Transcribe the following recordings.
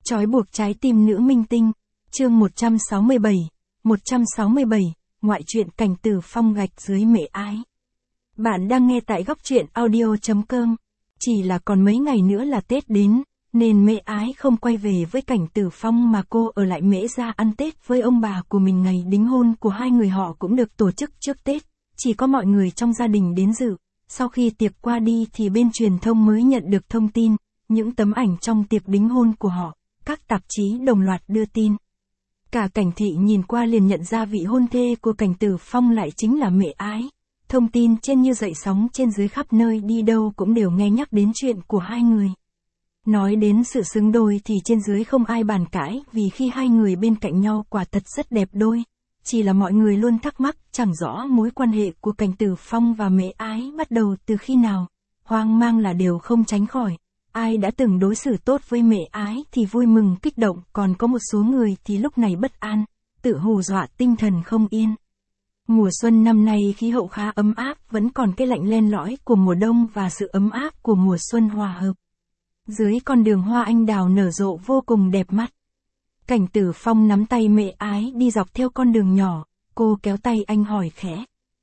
Trói buộc trái tim nữ minh tinh, chương 167, 167, ngoại truyện Cảnh Tử Phong gạch dưới mễ ái. Bạn đang nghe tại góc truyện audio.com. Chỉ là còn mấy ngày nữa là Tết đến, nên mễ ái không quay về với Cảnh Tử Phong mà cô ở lại Mễ Gia ăn Tết với ông bà của mình. Ngày đính hôn của hai người họ cũng được tổ chức trước Tết, chỉ có mọi người trong gia đình đến dự. Sau khi tiệc qua đi thì bên truyền thông mới nhận được thông tin, những tấm ảnh trong tiệc đính hôn của họ, các tạp chí đồng loạt đưa tin. Cả Cảnh Thị nhìn qua liền nhận ra vị hôn thê của Cảnh Tử Phong lại chính là mễ ái. Thông tin trên như dậy sóng trên dưới, khắp nơi đi đâu cũng đều nghe nhắc đến chuyện của hai người. Nói đến sự xứng đôi thì trên dưới không ai bàn cãi, vì khi hai người bên cạnh nhau quả thật rất đẹp đôi. Chỉ là mọi người luôn thắc mắc chẳng rõ mối quan hệ của Cảnh Tử Phong và mễ ái bắt đầu từ khi nào. Hoang mang là điều không tránh khỏi. Ai đã từng đối xử tốt với mễ ái thì vui mừng kích động, còn có một số người thì lúc này bất an, tự hù dọa tinh thần không yên. Mùa xuân năm nay khí hậu khá ấm áp, vẫn còn cái lạnh len lỏi của mùa đông và sự ấm áp của mùa xuân hòa hợp. Dưới con đường hoa anh đào nở rộ vô cùng đẹp mắt. Cảnh Tử Phong nắm tay mễ ái đi dọc theo con đường nhỏ, cô kéo tay anh hỏi khẽ.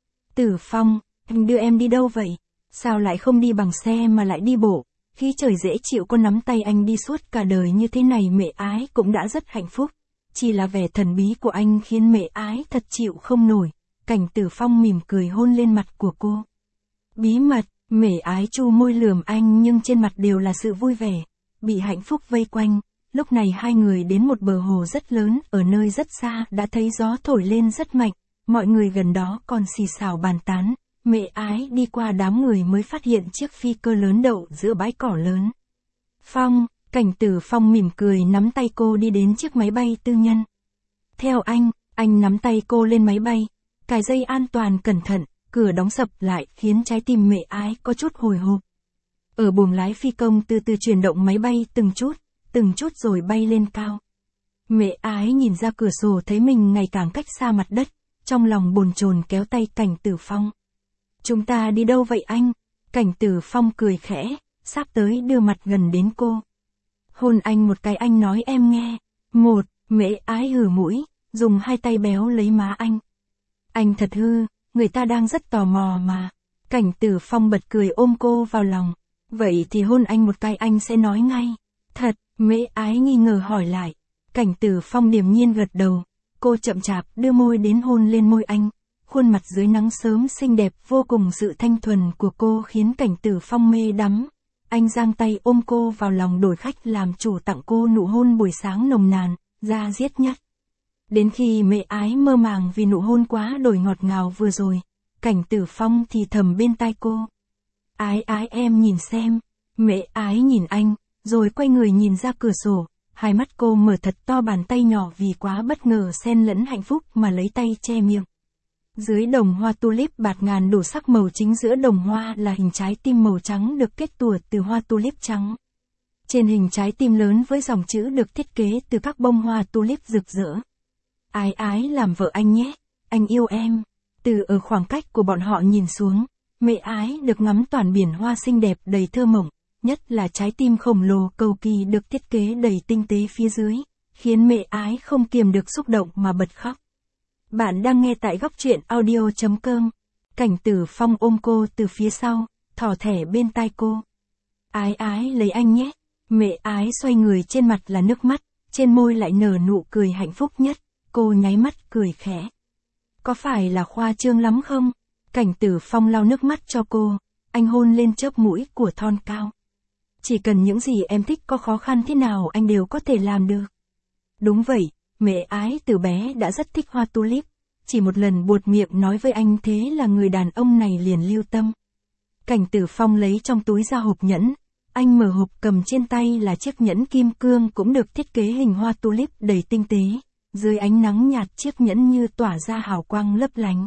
Tử Phong, anh đưa em đi đâu vậy? Sao lại không đi bằng xe mà lại đi bộ? Khi trời dễ chịu cô nắm tay anh đi suốt cả đời như thế này mễ ái cũng đã rất hạnh phúc. Chỉ là vẻ thần bí của anh khiến mễ ái thật chịu không nổi. Cảnh Tử Phong mỉm cười hôn lên mặt của cô. Bí mật, mễ ái chu môi lườm anh nhưng trên mặt đều là sự vui vẻ, bị hạnh phúc vây quanh. Lúc này hai người đến một bờ hồ rất lớn, ở nơi rất xa đã thấy gió thổi lên rất mạnh, mọi người gần đó còn xì xào bàn tán. Mễ ái đi qua đám người mới phát hiện chiếc phi cơ lớn đậu giữa bãi cỏ lớn. Phong, Cảnh Tử Phong mỉm cười nắm tay cô đi đến chiếc máy bay tư nhân. Theo anh nắm tay cô lên máy bay, cài dây an toàn cẩn thận, cửa đóng sập lại khiến trái tim mễ ái có chút hồi hộp. Ở buồng lái phi công từ từ chuyển động máy bay từng chút rồi bay lên cao. Mễ ái nhìn ra cửa sổ thấy mình ngày càng cách xa mặt đất, trong lòng bồn chồn kéo tay Cảnh Tử Phong. Chúng ta đi đâu vậy anh? Cảnh Tử Phong cười khẽ, sắp tới đưa mặt gần đến cô. Hôn anh một cái anh nói em nghe. Một, mễ ái hừ mũi, dùng hai tay béo lấy má anh. Anh thật hư, người ta đang rất tò mò mà. Cảnh Tử Phong bật cười ôm cô vào lòng. Vậy thì hôn anh một cái anh sẽ nói ngay. Thật, mễ ái nghi ngờ hỏi lại. Cảnh Tử Phong điềm nhiên gật đầu. Cô chậm chạp đưa môi đến hôn lên môi anh. Khuôn mặt dưới nắng sớm xinh đẹp vô cùng, sự thanh thuần của cô khiến Cảnh Tử Phong mê đắm. Anh giang tay ôm cô vào lòng đổi khách làm chủ tặng cô nụ hôn buổi sáng nồng nàn, da diết nhất. Đến khi mễ ái mơ màng vì nụ hôn quá đổi ngọt ngào vừa rồi, Cảnh Tử Phong thì thầm bên tai cô. Ái em nhìn xem. Mễ ái nhìn anh, rồi quay người nhìn ra cửa sổ, hai mắt cô mở thật to, bàn tay nhỏ vì quá bất ngờ xen lẫn hạnh phúc mà lấy tay che miệng. Dưới đồng hoa tulip bạt ngàn đủ sắc màu, chính giữa đồng hoa là hình trái tim màu trắng được kết tủa từ hoa tulip trắng. Trên hình trái tim lớn với dòng chữ được thiết kế từ các bông hoa tulip rực rỡ. Ái làm vợ anh nhé, anh yêu em. Từ ở khoảng cách của bọn họ nhìn xuống, mễ ái được ngắm toàn biển hoa xinh đẹp đầy thơ mộng, nhất là trái tim khổng lồ cầu kỳ được thiết kế đầy tinh tế phía dưới, khiến mễ ái không kiềm được xúc động mà bật khóc. Bạn đang nghe tại góc truyện audio.com. Cảnh Tử Phong ôm cô từ phía sau, thỏ thẻ bên tai cô. Ái lấy anh nhé. Mễ ái xoay người, trên mặt là nước mắt, trên môi lại nở nụ cười hạnh phúc nhất. Cô nháy mắt cười khẽ. Có phải là khoa trương lắm không? Cảnh Tử Phong lau nước mắt cho cô, anh hôn lên chóp mũi của thon cao. Chỉ cần những gì em thích, có khó khăn thế nào anh đều có thể làm được. Đúng vậy. Mễ ái từ bé đã rất thích hoa tulip, chỉ một lần buột miệng nói với anh thế là người đàn ông này liền lưu tâm. Cảnh Tử Phong lấy trong túi ra hộp nhẫn, anh mở hộp, cầm trên tay là chiếc nhẫn kim cương cũng được thiết kế hình hoa tulip đầy tinh tế, dưới ánh nắng nhạt chiếc nhẫn như tỏa ra hào quang lấp lánh.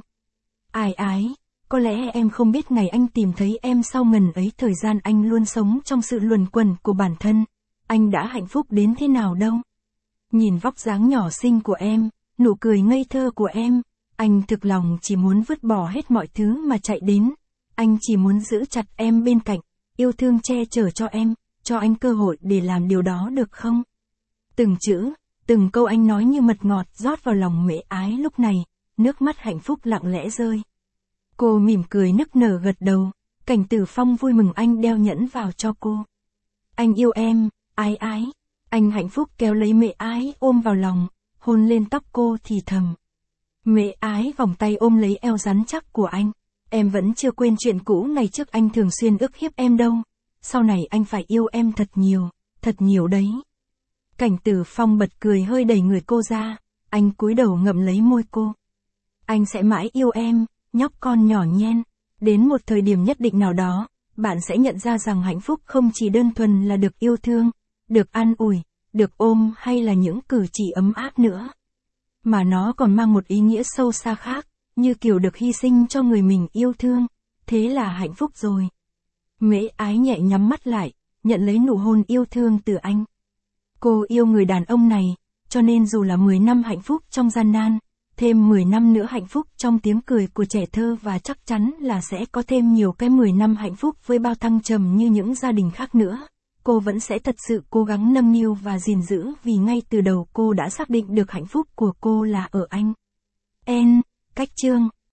Ái, có lẽ em không biết ngày anh tìm thấy em sau ngần ấy thời gian anh luôn sống trong sự luẩn quẩn của bản thân, anh đã hạnh phúc đến thế nào đâu. Nhìn vóc dáng nhỏ xinh của em, nụ cười ngây thơ của em, anh thực lòng chỉ muốn vứt bỏ hết mọi thứ mà chạy đến. Anh chỉ muốn giữ chặt em bên cạnh, yêu thương che chở cho em, cho anh cơ hội để làm điều đó được không? Từng chữ, từng câu anh nói như mật ngọt rót vào lòng Mễ Ái lúc này, nước mắt hạnh phúc lặng lẽ rơi. Cô mỉm cười nức nở gật đầu, Cảnh Tử Phong vui mừng anh đeo nhẫn vào cho cô. Anh yêu em, Ái Ái. Anh hạnh phúc kéo lấy Mễ Ái ôm vào lòng, hôn lên tóc cô thì thầm. Mễ Ái vòng tay ôm lấy eo rắn chắc của anh. Em vẫn chưa quên chuyện cũ ngày trước anh thường xuyên ức hiếp em đâu. Sau này anh phải yêu em thật nhiều đấy. Cảnh Tử Phong bật cười hơi đẩy người cô ra, anh cúi đầu ngậm lấy môi cô. Anh sẽ mãi yêu em, nhóc con nhỏ nhen. Đến một thời điểm nhất định nào đó, bạn sẽ nhận ra rằng hạnh phúc không chỉ đơn thuần là được yêu thương, được an ủi, được ôm hay là những cử chỉ ấm áp nữa. Mà nó còn mang một ý nghĩa sâu xa khác, như kiểu được hy sinh cho người mình yêu thương, thế là hạnh phúc rồi. Mễ Ái nhẹ nhắm mắt lại, nhận lấy nụ hôn yêu thương từ anh. Cô yêu người đàn ông này, cho nên dù là 10 năm hạnh phúc trong gian nan, thêm 10 năm nữa hạnh phúc trong tiếng cười của trẻ thơ và chắc chắn là sẽ có thêm nhiều cái 10 năm hạnh phúc với bao thăng trầm như những gia đình khác nữa. Cô vẫn sẽ thật sự cố gắng nâng niu và gìn giữ vì ngay từ đầu cô đã xác định được hạnh phúc của cô là ở anh. Cách chương